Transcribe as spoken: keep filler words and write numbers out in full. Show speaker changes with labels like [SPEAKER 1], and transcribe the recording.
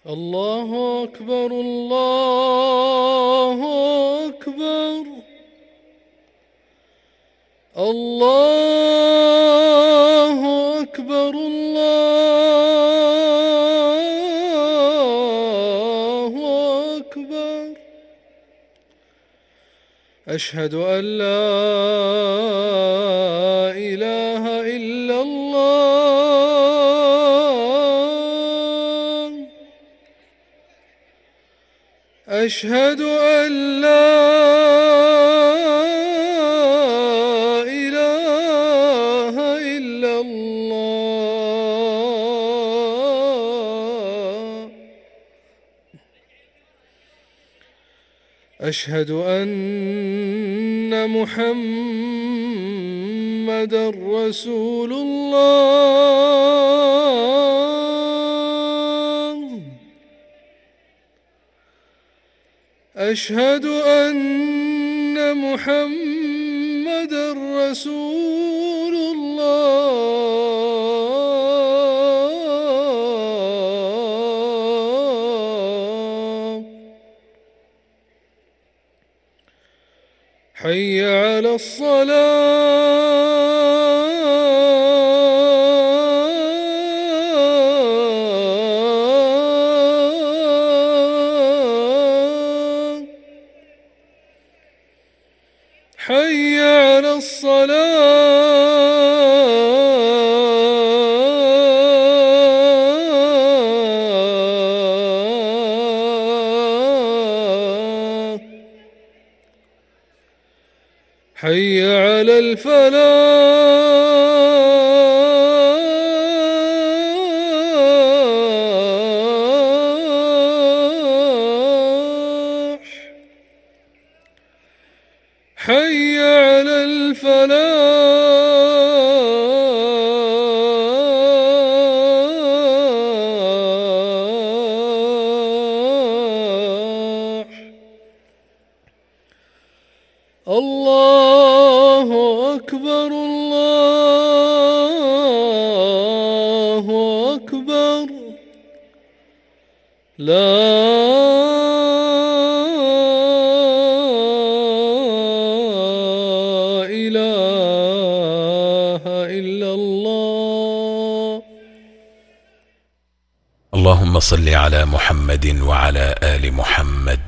[SPEAKER 1] الله أكبر الله أكبر الله أكبر الله أكبر. أشهد أن لا إله إلا الله. أشهد أن لا إله إلا الله. أشهد أن محمدًا رسول الله. أشهد أن محمدًا رسول الله. حي على الصلاة. حي على الصلاة. حي على الفلاح. حي على الفلاح. الله أكبر الله أكبر. لا إله إلا الله.
[SPEAKER 2] اللهم صل على محمد وعلى آل محمد